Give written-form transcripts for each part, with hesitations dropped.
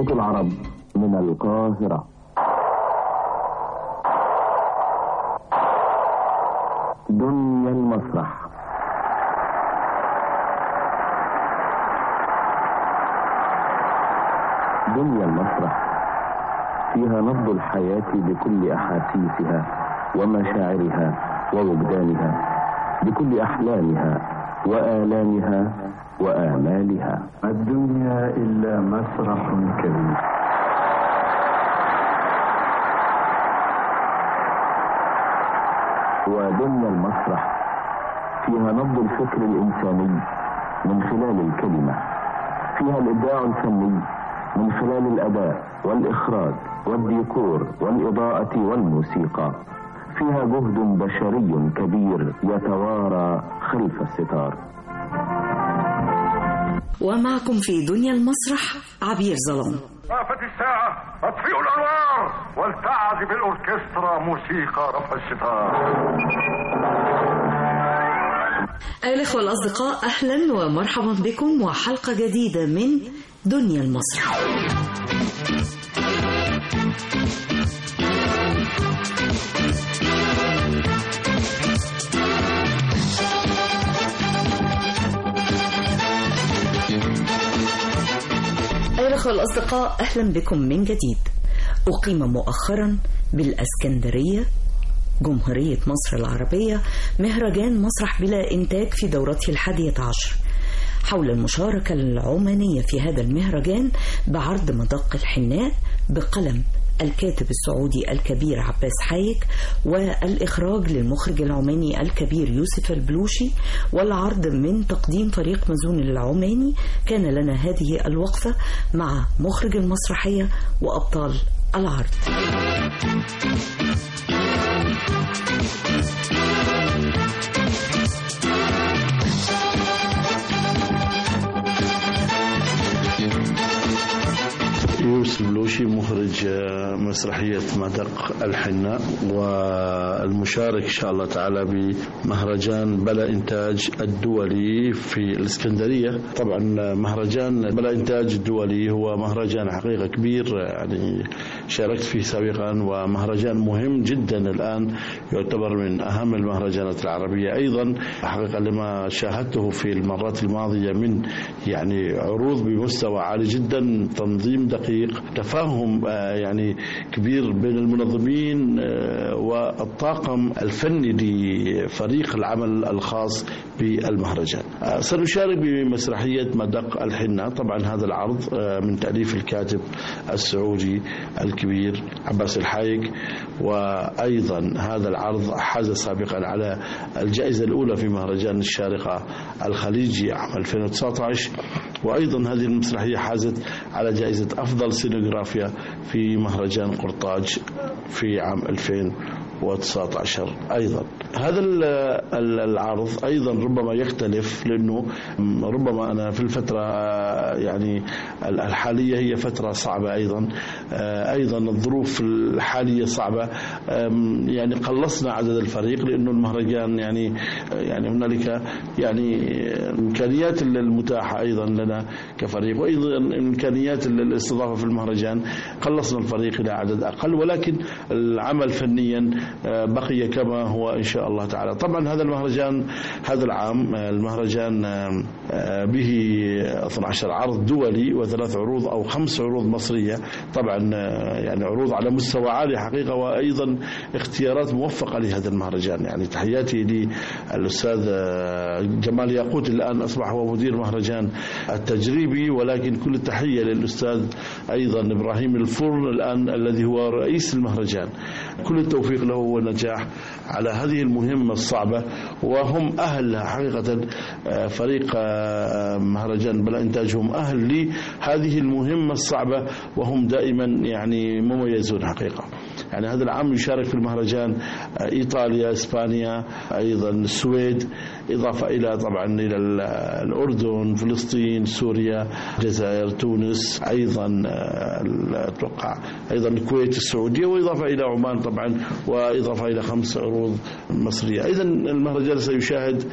صوت العرب من القاهرة. دنيا المسرح. دنيا المسرح فيها نبض الحياة بكل أحاسيسها ومشاعرها ووجدانها، بكل أحلامها وآلامها وآمالها. الدنيا إلا مسرح كبير. ودنيا المسرح فيها نبض الفكر الإنساني من خلال الكلمة، فيها الإبداع الفني من خلال الأداء والإخراج والديكور والإضاءة والموسيقى، فيها جهد بشري كبير يتوارى خلف الستار. ومعكم في دنيا المسرح عبير ظلام. طافت الساعة، اطفئوا الأنوار ولتعزف الأوركسترا موسيقى رفع الستار. أيها الأخوة الأصدقاء، أهلا ومرحبا بكم وحلقة جديدة من دنيا المسرح. أيها الأخوة الأصدقاء، أهلا بكم من جديد. أقيم مؤخرا بالأسكندرية جمهورية مصر العربية مهرجان مسرح بلا إنتاج في دورته 11 حول المشاركة العمانية في هذا المهرجان بعرض مدق الحناء بقلم الكاتب السعودي الكبير عباس حايك، والإخراج للمخرج العماني الكبير يوسف البلوشي، والعرض من تقديم فريق مزون العماني. كان لنا هذه الوقفة مع مخرج المسرحية وأبطال العرض. يوسف البلوشي مخرج مسرحية مدق الحناء، والمشارك إن شاء الله تعالى بمهرجان بلا إنتاج الدولي في الإسكندرية. طبعا مهرجان بلا إنتاج الدولي هو مهرجان حقيقة كبير، يعني شاركت فيه سابقا، ومهرجان مهم جدا الآن، يعتبر من أهم المهرجانات العربية. أيضا حقيقة لما شاهدته في المرات الماضية من يعني عروض بمستوى عالي جدا، تنظيم دقيق، تفاهم يعني كبير بين المنظمين والطاقم الفني لفريق العمل الخاص بالمهرجان. سنشارك بمسرحية مدق الحناء. طبعا هذا العرض من تأليف الكاتب السعودي الكبير عباس الحايك، وأيضا هذا العرض حاز سابقا على الجائزة الأولى في مهرجان الشارقة الخليجي عام 2019، وأيضا هذه المسرحية حازت على جائزة أفضل سينوغرافيا في مهرجان قرطاج في عام 2019. أيضا هذا العرض أيضا ربما يختلف، لأنه ربما أنا في الفترة يعني الحالية هي فترة صعبة، أيضا الظروف الحالية صعبة، يعني قلصنا عدد الفريق، لأنه المهرجان يعني هنالك يعني إمكانيات المتاحة أيضا لنا كفريق، وأيضا إمكانيات الاستضافة في المهرجان، قلصنا الفريق إلى عدد أقل، ولكن العمل فنيا بقي كما هو إن شاء الله تعالى. طبعا هذا المهرجان هذا العام المهرجان به 12 عرض دولي و3 عروض أو 5 عروض مصرية، طبعا يعني عروض على مستوى عالي حقيقة، وأيضا اختيارات موفقة لهذا المهرجان. يعني تحياتي للأستاذ جمال ياقوت، الآن أصبح هو مدير مهرجان التجريبي، ولكن كل التحية للأستاذ أيضا إبراهيم الفرن الآن الذي هو رئيس المهرجان. كل التوفيق له والنجاح على هذه المهمة الصعبة، وهم أهل حقيقة فريق مهرجان بلا إنتاج هم أهل لهذه المهمة الصعبة، وهم دائما يعني مميزون حقيقة. يعني هذا العام يشارك في المهرجان إيطاليا، إسبانيا، أيضا السويد، إضافة إلى طبعا إلى الأردن، فلسطين، سوريا، الجزائر، تونس، أيضا أتوقع أيضا الكويت، السعودية، وإضافة إلى عمان طبعا، وإضافة إلى 5 عروض مصرية. أيضا المهرجان سيشاهد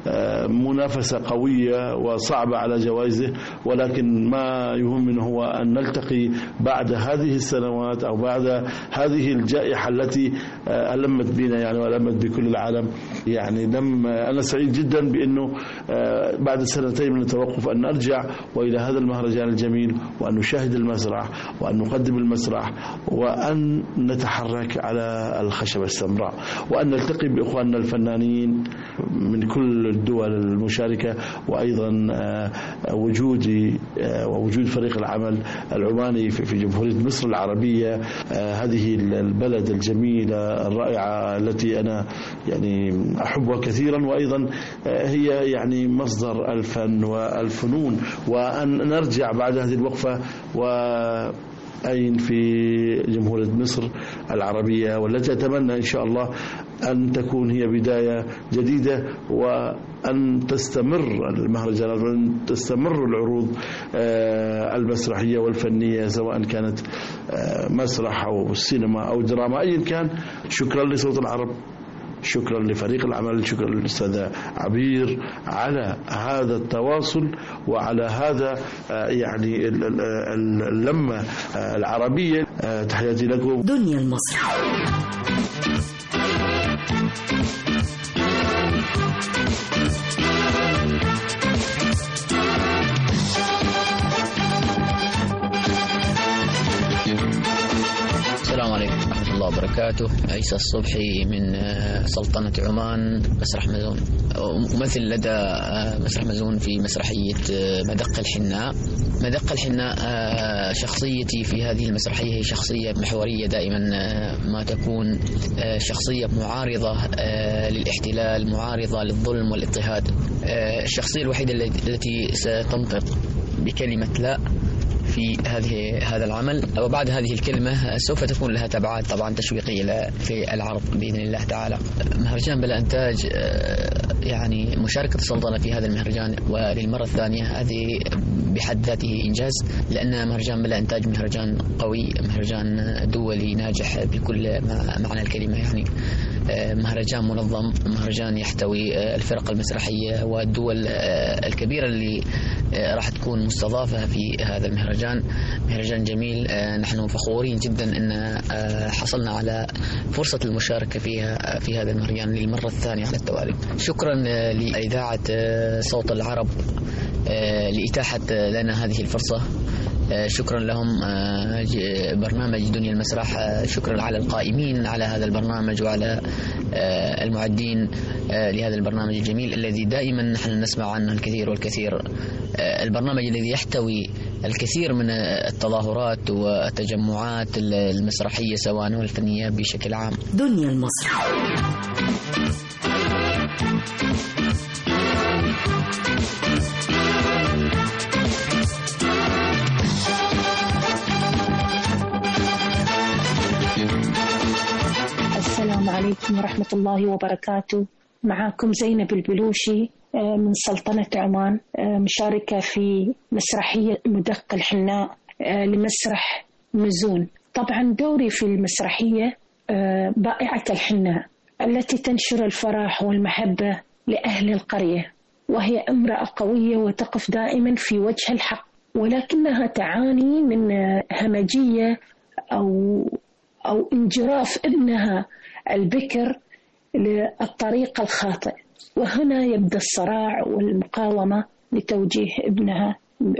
منافسة قوية وصعبة على جوائزه، ولكن ما يهمنا هو أن نلتقي بعد هذه السنوات أو بعد هذه الجائحة التي ألمت بنا يعني وألمت بكل العالم. يعني أنا سعيد جدا بأنه بعد سنتين من التوقف أن نرجع وإلى هذا المهرجان الجميل، وأن نشاهد المسرح وأن نقدم المسرح وأن نتحرك على الخشبة السمراء، وأن نلتقي بإخواننا الفنانين من كل الدول المشاركة، وأيضا وجود فريق العمل العماني في جمهورية مصر العربية، هذه البلد الجميلة الرائعة التي أنا يعني أحبها كثيرا، وأيضا هي يعني مصدر الفن والفنون. وأن نرجع بعد هذه الوقفة أين في جمهورية مصر العربية، والتي أتمنى إن شاء الله أن تكون هي بداية جديدة، وأن تستمر المهرجانات وأن تستمر العروض المسرحية والفنية، سواء كانت مسرح أو سينما أو دراما أيا كان. شكرا لصوت العرب، شكرا لفريق العمل، شكرا للأستاذة عبير على هذا التواصل وعلى هذا يعني اللمة العربية. تحياتي لكم. دنيا المسرح. السلام عليكم ورحمة الله وبركاته. عيسى الصبحي من سلطنة عمان، مسرح مزون، ممثل لدى مسرح مزون في مسرحية مدق الحناء. مدق الحناء شخصيتي في هذه المسرحية هي شخصية محورية، دائما ما تكون شخصية معارضة للاحتلال، معارضة للظلم والاضطهاد. الشخصية الوحيدة التي ستنطق بكلمة لا في هذا العمل، وبعد هذه الكلمة سوف تكون لها تبعات طبعا تشويقية في العرض بإذن الله تعالى. مهرجان بلا إنتاج يعني مشاركة السلطنة في هذا المهرجان وللمرة الثانية هذه بحد ذاته إنجاز، لأن مهرجان بلا إنتاج مهرجان قوي، مهرجان دولي ناجح بكل معنى الكلمة، يعني مهرجان منظم، مهرجان يحتوي الفرق المسرحية والدول الكبيرة اللي راح تكون مستضافة في هذا المهرجان. مهرجان جميل، نحن فخورين جدا أن حصلنا على فرصة المشاركة فيها في هذا المهرجان للمرة الثانية على التوالي. شكرا لإذاعة صوت العرب لإتاحة لنا هذه الفرصة. شكرا لهم برنامج دنيا المسرح، شكرا على القائمين على هذا البرنامج وعلى المعدين لهذا البرنامج الجميل الذي دائما نحن نسمع عنه الكثير والكثير. البرنامج الذي يحتوي الكثير من التظاهرات والتجمعات المسرحية سواء والفنية بشكل عام. دنيا المسرح. السلام عليكم ورحمة الله وبركاته. معكم زينب البلوشي من سلطنة عمان، مشاركة في مسرحية مدق الحناء لمسرح مزون. طبعا دوري في المسرحية بائعة الحناء التي تنشر الفرح والمحبة لأهل القرية، وهي امرأة قوية وتقف دائما في وجه الحق، ولكنها تعاني من همجية أو انجراف ابنها البكر للطريق الخاطئ، وهنا يبدأ الصراع والمقاومة لتوجيه ابنها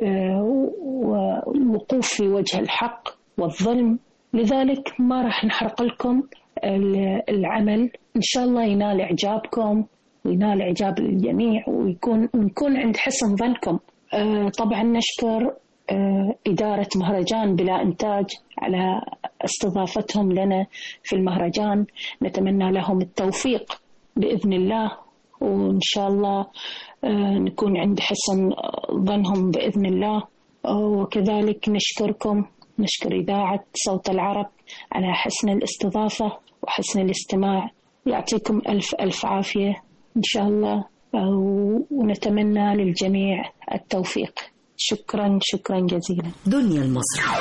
والوقوف في وجه الحق والظلم. لذلك ما راح نحرق لكم العمل، إن شاء الله ينال إعجابكم وينال إعجاب الجميع ونكون عند حسن ظنكم. طبعا نشكر إدارة مهرجان بلا إنتاج على استضافتهم لنا في المهرجان، نتمنى لهم التوفيق بإذن الله، وإن شاء الله نكون عند حسن ظنهم بإذن الله. وكذلك نشكر إذاعة صوت العرب على حسن الاستضافة وحسن الاستماع. يعطيكم ألف ألف عافية إن شاء الله، ونتمنى للجميع التوفيق. شكرا جزيلا. دنيا المسرح.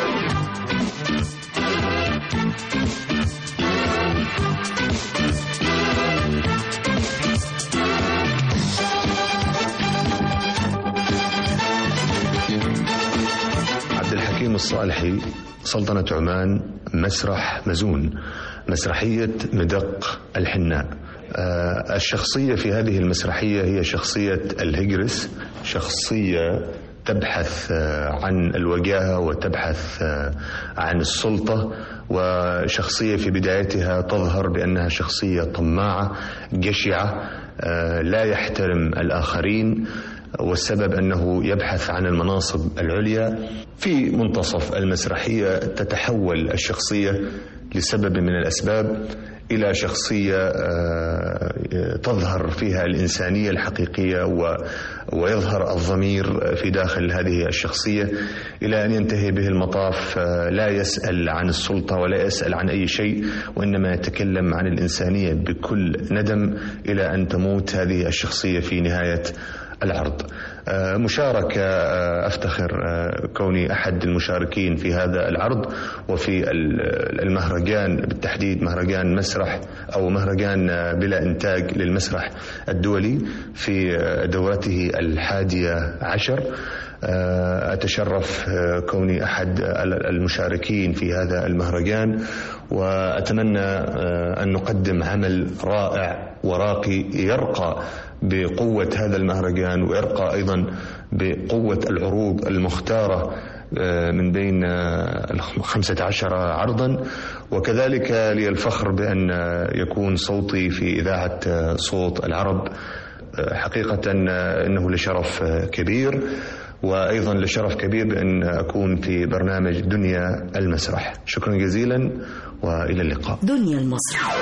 القاسم الصالحي، سلطنة عمان، مسرح مزون، مسرحية مدق الحناء. الشخصية في هذه المسرحية هي شخصية الهجرس، شخصية تبحث عن الوجاهة وتبحث عن السلطة، وشخصية في بدايتها تظهر بأنها شخصية طماعة جشعة لا يحترم الآخرين، والسبب أنه يبحث عن المناصب العليا. في منتصف المسرحية تتحول الشخصية لسبب من الأسباب إلى شخصية تظهر فيها الإنسانية الحقيقية ويظهر الضمير في داخل هذه الشخصية، إلى أن ينتهي به المطاف لا يسأل عن السلطة ولا يسأل عن أي شيء، وإنما يتكلم عن الإنسانية بكل ندم، إلى أن تموت هذه الشخصية في نهاية العرض. مشاركة أفتخر كوني أحد المشاركين في هذا العرض وفي المهرجان بالتحديد، مهرجان مسرح أو مهرجان بلا إنتاج للمسرح الدولي في دورته 11. أتشرف كوني أحد المشاركين في هذا المهرجان، وأتمنى أن نقدم عمل رائع وراقي يرقى بقوة هذا المهرجان، ويرقى أيضا بقوة العروض المختارة من بين 15 عرضا. وكذلك لي الفخر بأن يكون صوتي في إذاعة صوت العرب. حقيقة إنه لشرف كبير، وأيضا لشرف كبير بأن أكون في برنامج دنيا المسرح. شكرا جزيلا وإلى اللقاء. دنيا المسرح.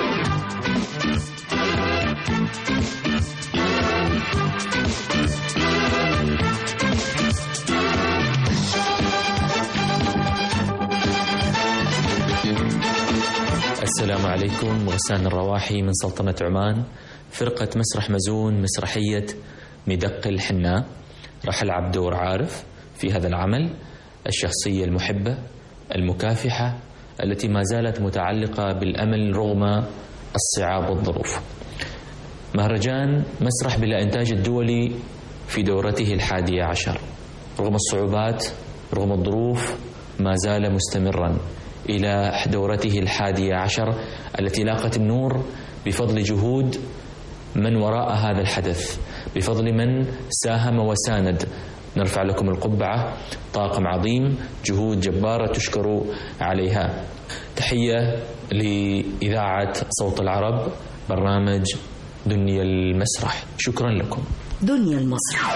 السلام عليكم. غسان الرواحي من سلطنة عمان، فرقة مسرح مزون، مسرحية مدق الحناء. راح ألعب دور عارف في هذا العمل، الشخصية المحبة المكافحة التي ما زالت متعلقة بالأمل رغم الصعاب والظروف. مهرجان مسرح بلا إنتاج الدولي في دورته 11، رغم الصعوبات رغم الظروف ما زال مستمرا إلى دورته 11 التي لاقت النور بفضل جهود من وراء هذا الحدث، بفضل من ساهم وساند. نرفع لكم القبعة، طاقم عظيم، جهود جبارة تشكروا عليها. تحية لإذاعة صوت العرب، برنامج دنيا المسرح. شكرا لكم. دنيا المسرح.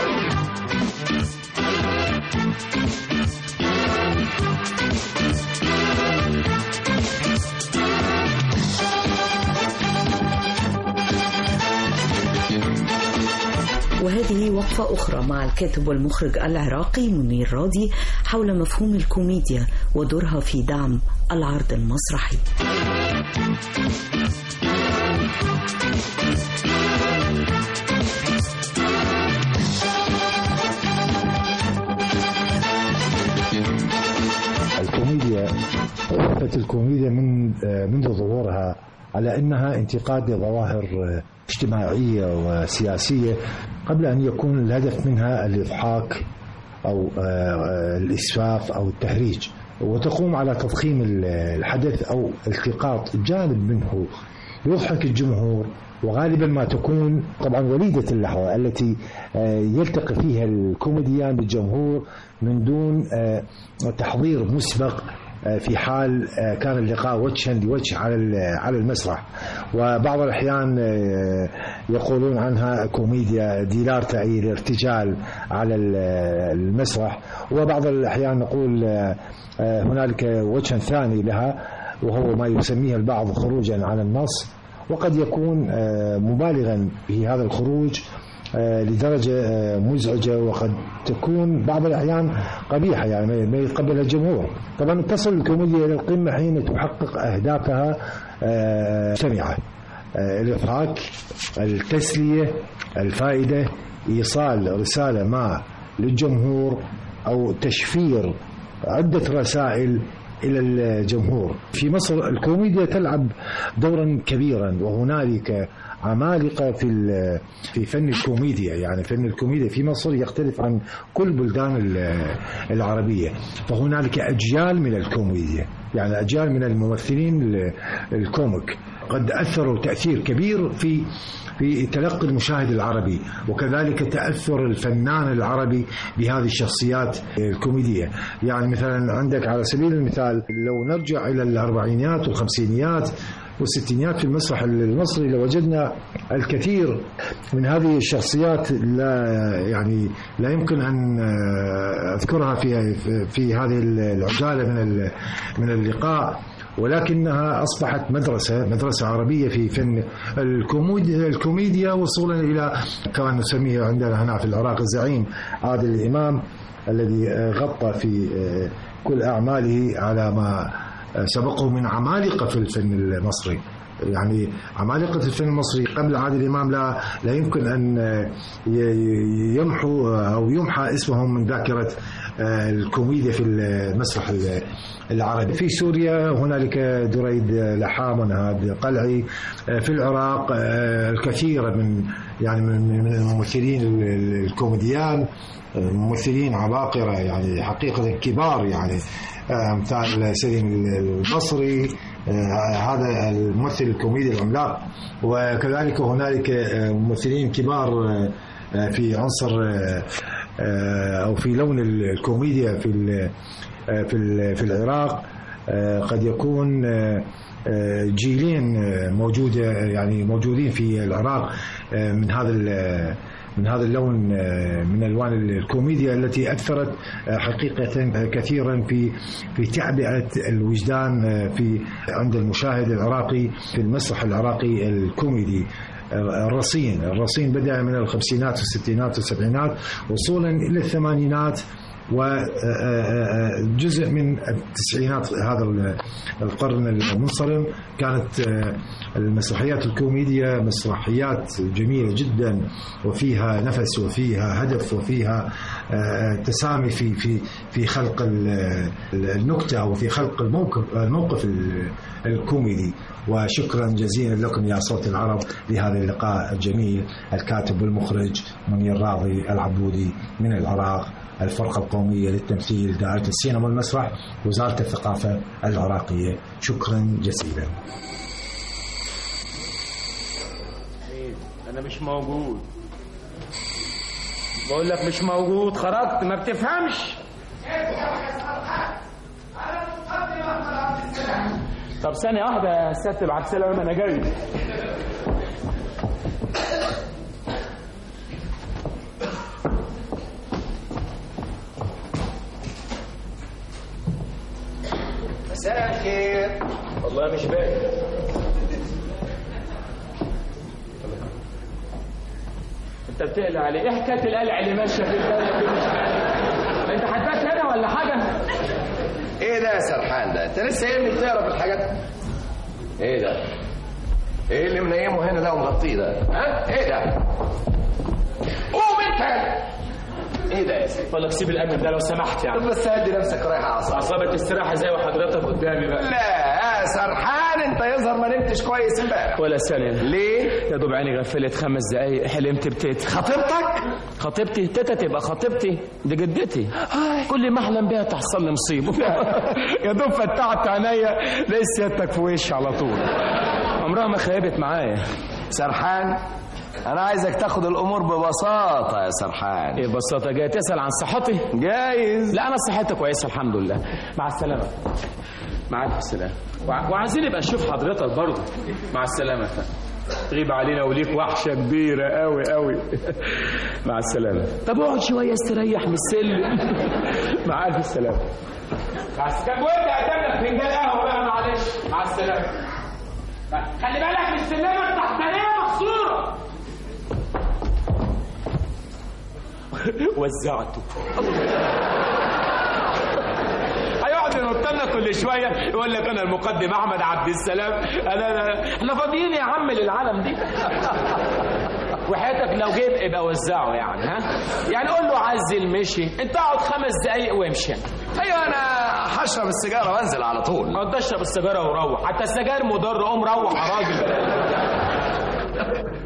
وهذه وقفة أخرى مع الكاتب والمخرج العراقي منير راضي حول مفهوم الكوميديا ودورها في دعم العرض المسرحي. الكوميديا وقفت الكوميديا منذ ظهورها على أنها انتقاد لظواهر اجتماعية وسياسية قبل أن يكون الهدف منها الإضحاك أو الإسفاف أو التهريج، وتقوم على تضخيم الحدث أو التقاط جانب منه يضحك الجمهور، وغالبا ما تكون طبعا وليدة اللحظة التي يلتقي فيها الكوميديان بالجمهور من دون تحضير مسبق في حال كان اللقاء وجها لوجه على المسرح. وبعض الأحيان يقولون عنها كوميديا ديلارتا، أي الارتجال على المسرح، وبعض الأحيان نقول هنالك وجه ثاني لها وهو ما يسميه البعض خروجا على النص، وقد يكون مبالغا في هذا الخروج لدرجة مزعجة، وقد تكون بعض الأحيان قبيحة يعني ما يتقبلها الجمهور. طبعا تصل الكوميديا إلى القمة حين تحقق أهدافها سمعة: الإضحاك، التسلية، الفائدة، إيصال رسالة ما للجمهور أو تشفير عدة رسائل إلى الجمهور. في مصر الكوميديا تلعب دورا كبيرا، وهنالك عمالقة في فن الكوميديا. يعني فن الكوميديا في مصر يختلف عن كل بلدان العربية، فهنالك أجيال من الكوميديا، يعني أجيال من الممثلين الكوميك قد أثروا تأثير كبير في تلقي المشاهد العربي، وكذلك تأثر الفنان العربي بهذه الشخصيات الكوميدية. يعني مثلا عندك على سبيل المثال لو نرجع إلى الأربعينيات والخمسينيات والستينيات في المسرح المصري لوجدنا الكثير من هذه الشخصيات لا يمكن أن أذكرها في هذه العجالة من اللقاء، ولكنها أصبحت مدرسة عربية في فن الكوميديا، وصولا إلى كما نسميه عندنا هنا في العراق الزعيم عادل الإمام الذي غطى في كل أعماله على ما سبقه من عمالقة في الفن المصري. يعني عمالقة الفن المصري قبل عادل الإمام لا يمكن أن يمحو أو يمحى اسمهم من ذاكرة الكوميديا في المسرح العربي. في سوريا هنالك دريد لحام ونهاد قلعي، في العراق الكثير من الممثلين الكوميديان، ممثلين عباقرة يعني حقيقة كبار، يعني مثال سليم البصري هذا الممثل الكوميدي العملاق، وكذلك هنالك ممثلين كبار في عنصر أو في لون الكوميديا في العراق. قد يكون جيلين موجودين في العراق من هذا اللون من ألوان الكوميديا التي أثرت حقيقة كثيرا في تعبئة الوجدان عند المشاهد العراقي في المسرح العراقي الكوميدي. الرصين بدأ من الخمسينات والستينات والسبعينات وصولا إلى الثمانينات وجزء من التسعينات هذا القرن المنصرم. كانت المسرحيات الكوميديا مسرحيات جميلة جدا وفيها نفس وفيها هدف وفيها تسامي في خلق النكتة وفي خلق الموقف الكوميدي. وشكرا جزيلا لكم يا صوت العرب لهذا اللقاء الجميل. الكاتب والمخرج منير راضي العبودي من العراق، الفرقة القومية للتمثيل، دائرة السينما والمسرح، وزارة الثقافة العراقية. شكرا جزيلا. أنا مش موجود، بقول لك مش موجود، خرجت ما بتفهمش. طب ثانية واحدة يا سيادة بعد سلامة أنا جاي. مساء الخير. والله مش باين. انت بتقلق عليه؟ ايه حكايه القلع اللي ماشيه في البلد دي؟ مش عارف انت حداك هنا ولا حاجه؟ ايه ده يا سرحان ده؟ انت لسه قايل لي بتعرف الحاجات؟ ايه ده؟ ايه اللي منيمه هنا ده ومغطيه ده؟ ها؟ ايه ده؟ قوم انت! ايه ده يا سيدي؟ بقول لك سيب الامن ده لو سمحت يعني. بس هدي نفسك رايح اعصابك استراحه زي وحضرتك قدامي بقى. لا يا سرحان انت يظهر ما نمتش كويس امبارح. ولا ثانيه. ليه؟ يا دوب عيني غفلت 5 دقايق حلمت بتيتا. خطيبتك؟ خطيبتي؟ تيتا تبقى خطيبتي؟ دي جدتي. كل ما احلم بيها تحصل لي مصيبه. يا دوب فتحت عينيا لقيت سيادتك في وشي على طول. عمرها ما خيبت معايا. سرحان أنا عايزك تاخد الأمور ببساطة يا سرحان. إيه ببساطة؟ جاي تسأل عن صحتي؟ جايز. لا أنا صحتي كويسة الحمد لله. مع السلامة. مع ألف سلامة. وعايزين نبقى نشوف حضرتك برضه. مع السلامة. تغيب علينا وليك وحشة كبيرة قوي قوي. مع السلامة. طب اقعد شوية استريح من السلم. مع ألف سلامة. مع السلامة. وأنت قدامك فنجان قهوة بقى معلش. مع السلامة. خلي بالك من السلمة التحتانية مكسورة. وزعته. هيقعد ينط لنا كل شويه يقول لك انا المقدم احمد عبد السلام. احنا فاضيين يا عم للعالم دي. وحياتك لو جيب ابقى وزعه يعني. ها يعني قول له عزل مشي، انت اقعد 5 دقايق وامشي. ايوه انا هشرب السيجاره وانزل على طول. ما تشرب السيجاره وروح، حتى السجاير مضر. قوم روح يا راجل.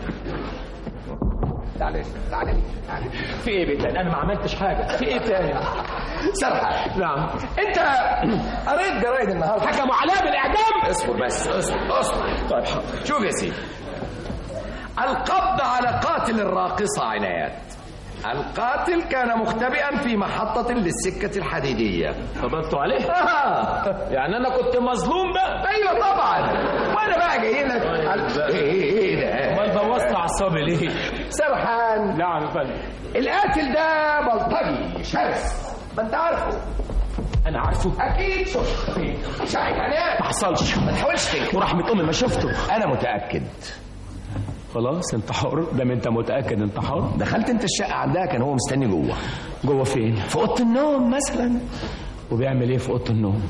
تعالى تعالى. في ايه بتاني؟ انا ما عملتش حاجه. في ايه تاني؟ سرحان. نعم. انت قريت جرايد النهارده حكموا عليها بالاعدام؟ اصبر بس، اصبر. طيب حاضر. شوف يا سيدي، القبض على قاتل الراقصة عنايات. القاتل كان مختبئا في محطة للسكة الحديدية. قبضتوا عليه؟ يعني أنا كنت مظلوم بقى؟ أيوة طبعا. وأنا بقى جاي لك. إيه ده؟ أمال بوظت أعصابي ليه؟ سرحان. نعم يا فندم. القاتل ده بلطجي شرس، ما أنت عارفه. أنا عارفه؟ أكيد شفته. شايف عنايات؟ ما حصلش. ما تحاولش تنكر. ورحمة أمي ما شفته. أنا متأكد. خلاص انت حر. دام انت متاكد انت حر. دخلت انت الشقه عندها، كان هو مستني جوه. جوه فين؟ في اوضه النوم مثلا. وبيعمل ايه في اوضه النوم؟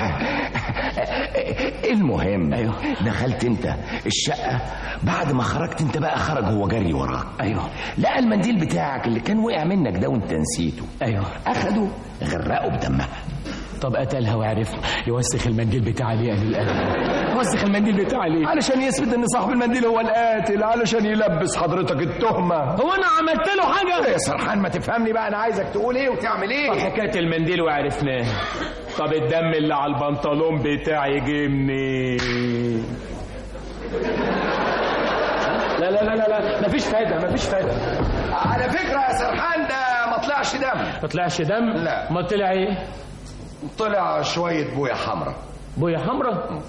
المهم ايوه دخلت انت الشقه، بعد ما خرجت انت بقى خرج هو جري وراك. ايوه. لقى المنديل بتاعك اللي كان وقع منك ده وانت نسيته. ايوه. اخده غرقه بدمها. طب قتلها وعرف يوسخ المنديل بتاعي ليه؟ قال القاتل يوسخ المنديل بتاعي ليه؟ علشان يثبت ان صاحب المنديل هو القاتل، علشان يلبس حضرتك التهمه. هو انا عملت له حاجه؟ يا سرحان ما تفهمني بقى، انا عايزك تقول ايه وتعمل ايه. طب حكايه المنديل وعرفناه. طب الدم اللي على البنطلون بتاعي جه منين؟ لا لا لا لا مفيش فايده مفيش فايده. على فكره يا سرحان ده ما طلعش دم. ما طلعش دم؟ لا. ما طلع ايه؟ طلع شويه بويه حمراء. بويه حمراء؟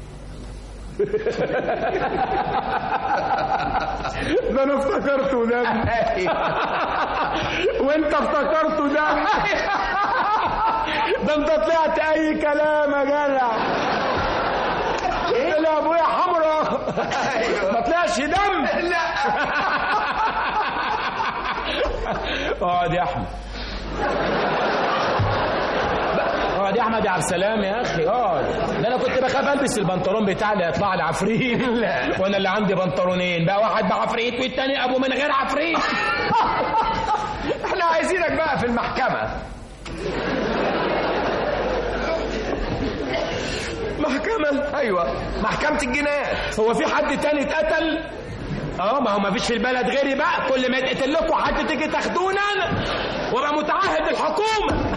ده انا افتكرته دم. وانت افتكرته دم. ده انت طلعت اي كلام يا جدع. طلع ابويا حمراء. ما طلعش دم. لا. اقعد يا احمد. اقعد يا احمد يا عبد السلام يا اخي اقعد. ده انا كنت بخاف البس البنطلون بتاعي اللي هيطلع لي عفريت. وانا اللي عندي بنطلونين بقى، واحد بعفريت والتاني ابو من غير عفريت. احنا عايزينك بقى في المحكمة. محكمة؟ ايوه محكمة الجنايات. هو في حد تاني اتقتل؟ ما هو ما فيش في البلد غيري بقى. كل ما يتقتل لكم حد تيجي تاخدونا انا وابقى متعهد الحكومة.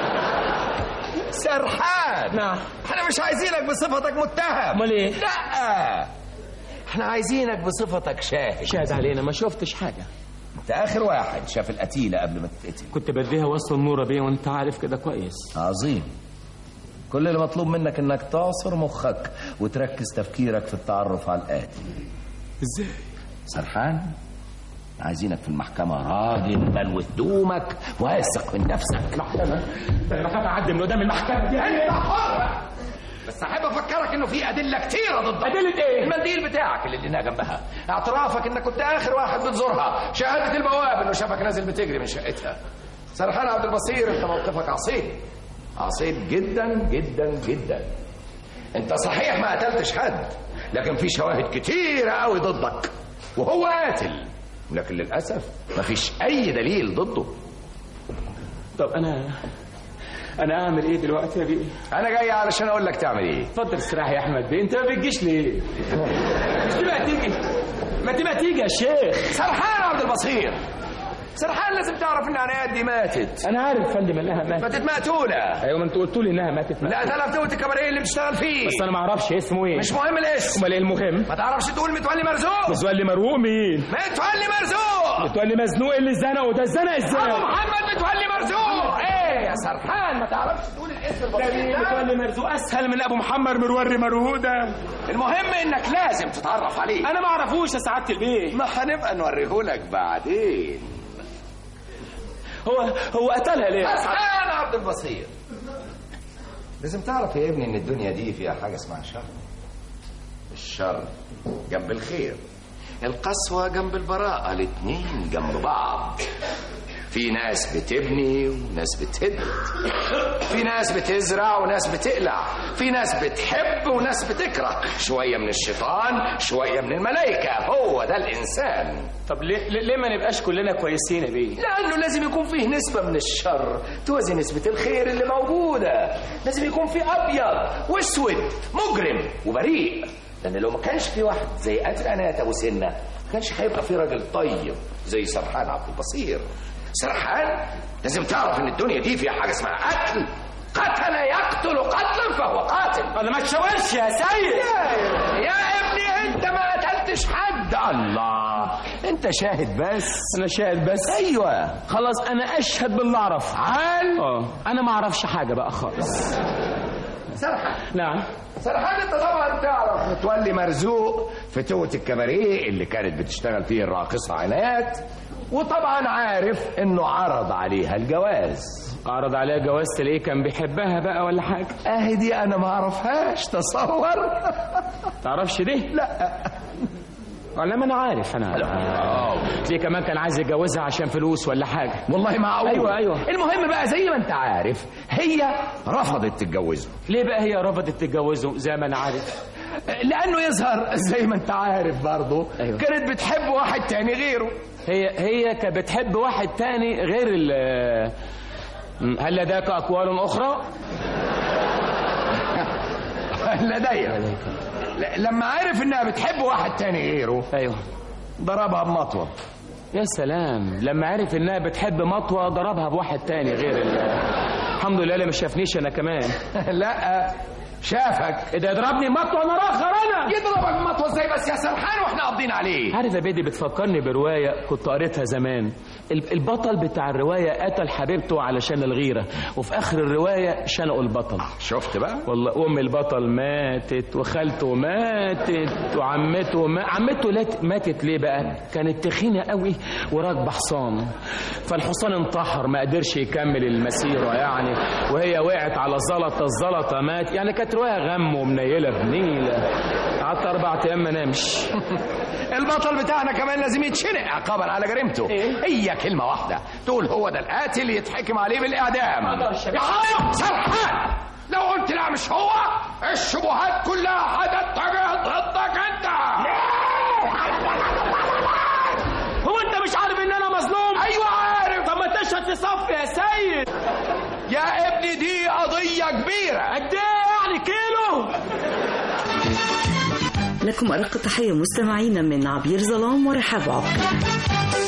سرحان. نعم. احنا مش عايزينك بصفتك متهم. امال ايه؟ لا احنا عايزينك بصفتك شاهد. شاهد علينا؟ ما شفتش حاجة. انت اخر واحد شاف القتيلة قبل ما تتقتل. كنت بديها وسط النورة بيه وانت عارف كده كويس. عظيم. كل اللي مطلوب منك انك تعصر مخك وتركز تفكيرك في التعرف على القاتل. ازاي؟ سرحان عايزينك في المحكمة راجل ملو هدومك واثق من نفسك. محكمة؟ انا خايف اعدي من قدام المحكمة دي. انت حر. بس احب افكرك انه في ادله كتيره ضدك. ادله ايه؟ المنديل بتاعك اللي لقيناه جنبها، اعترافك انك كنت اخر واحد بتزورها، شهاده البواب انه شافك نازل بتجري من شقتها. سرحان عبد البصير انت موقفك عصيب، عصيب جدا جدا جدا. انت صحيح ما قتلتش حد، لكن في شواهد كتيره قوي ضدك وهو قاتل، لكن للاسف مفيش اي دليل ضده. طب انا اعمل ايه دلوقتي يا بيه؟ انا جاي علشان اقول لك تعمل ايه. اتفضل استريح يا احمد بيه. انت ما بتجيش ليه؟ مش تبقى تيجي؟ ما تبقى تيجي يا شيخ. سرحان عبد البصير، سرحان لازم تعرف ان عنايات دي ماتت. انا عارف يا فندم انها ماتت. ماتت مقتوله. ايوه ما انتوا قلتوا لي انها ماتت. لا ده لفتوت الكباريه اللي بتشتغل فيه. بس انا ما اعرفش اسمه ايه. مش مهم الاسم. امال ايه المهم؟ ما تعرفش تقول متولي مرزوق؟ متولي مرزوق مين؟ متولي مرزوق. متولي مزنوق اللي زنقه ده اتزنق ازاي؟ ابو محمد متولي مرزوق. ايه يا سرحان ما تعرفش تقول الاسم البسيط ده؟ متولي مرزوق اسهل من ابو محمد مروري مرهوق ده. المهم انك لازم تتعرف عليه. انا ما اعرفوش يا سعاده البيه. ما هنبقى نوريهولك بعدين. هو قتلها ليه؟ سرحان عبد البصير، لازم تعرف يا ابني ان الدنيا دي فيها حاجه اسمها شر. الشر جنب الخير، القسوه جنب البراءه، الاتنين جنب بعض. في ناس بتبني وناس بتهد، في ناس بتزرع وناس بتقلع، في ناس بتحب وناس بتكره، شويه من الشيطان شويه من الملائكه. هو ده الانسان. طب ليه ما نبقاش كلنا كويسين يا بيه؟ لانه لازم يكون فيه نسبه من الشر توازي نسبه الخير اللي موجوده. لازم يكون فيه ابيض واسود، مجرم وبريء. لان لو ما كانش في واحد زي قاتل عنايات ابو سنه كانش هيبقى في راجل طيب زي سرحان عبد البصير. سرحان لازم تعرف ان الدنيا دي فيها حاجه اسمها قتل. قتل يقتل قتلا فهو قاتل. انا ما تشاورش يا سيد. يا ابني انت ما قتلتش حد. الله، انت شاهد بس. انا شاهد بس. ايوه خلاص انا اشهد بالله اعرف. انا ما اعرفش حاجه بقى خالص. سرحان. نعم سرحان، انت طبعا تعرف متولي مرزوق فتوة الكباريه اللي كانت بتشتغل فيه الراقصه عنايات، وطبعا عارف انه عرض عليها الجواز. عرض عليها جواز تلاقيه كان بيحبها بقى ولا حاجه؟ اهي دي انا ما اعرفهاش. تصور. تعرفش دي؟ لا ولا ما انا عارف. انا ليه كمان كان عايز يتجوزها عشان فلوس ولا حاجه؟ والله معقول. ايوه. المهم بقى زي ما انت عارف هي رفضت تتجوزه. ليه بقى هي رفضت تتجوزه زي ما انا عارف؟ لانه يظهر زي ما انت عارف برضه كانت بتحب واحد تاني غيره. هي كانت بتحب واحد تاني غير هل لديك اقوال اخرى؟ لدي. لما عرف انها بتحب واحد تاني غيره ضربها بمطوه. يا سلام، لما عرف انها بتحب مطوه ضربها بواحد تاني غير الحمد لله اللي ما شافنيش انا كمان. لا شافك. اذا يضربني مطوه انا راخر. انا يضربك مطوه ازاي بس يا سرحان واحنا قابضين عليه؟ عارف يا بيدي، بتفكرني بروايه كنت قريتها زمان. البطل بتاع الروايه قتل حبيبته علشان الغيره، وفي اخر الروايه شنقوا البطل. شفت بقى؟ والله ام البطل ماتت، وخالته ماتت، وعمته عمته ماتت. ليه بقى؟ كانت تخينه قوي وراكبه حصان، فالحصان انتحر ما قدرش يكمل المسيره يعني، وهي وقعت على الزلطه مات. يعني كانت روايه غم ومنيله بنيله. قعدت 4 أيام ما نامش. البطل بتاعنا كمان لازم يتشنق عقابا على جريمته. هي كلمه واحده تقول هو ده القاتل يتحكم عليه بالاعدام. يا حرام سرحان، لو قلت لا مش هو الشبهات كلها هتتجه ضدك انت. هو انت مش عارف ان انا مظلوم؟ ايوه عارف. طب ما تشهد في صفي يا سيد. يا ابني دي قضيه كبيره. قد ايه يعني كيلو؟ لكم أرق تحية مستمعينا من عبير ظلام ورحاب عقل.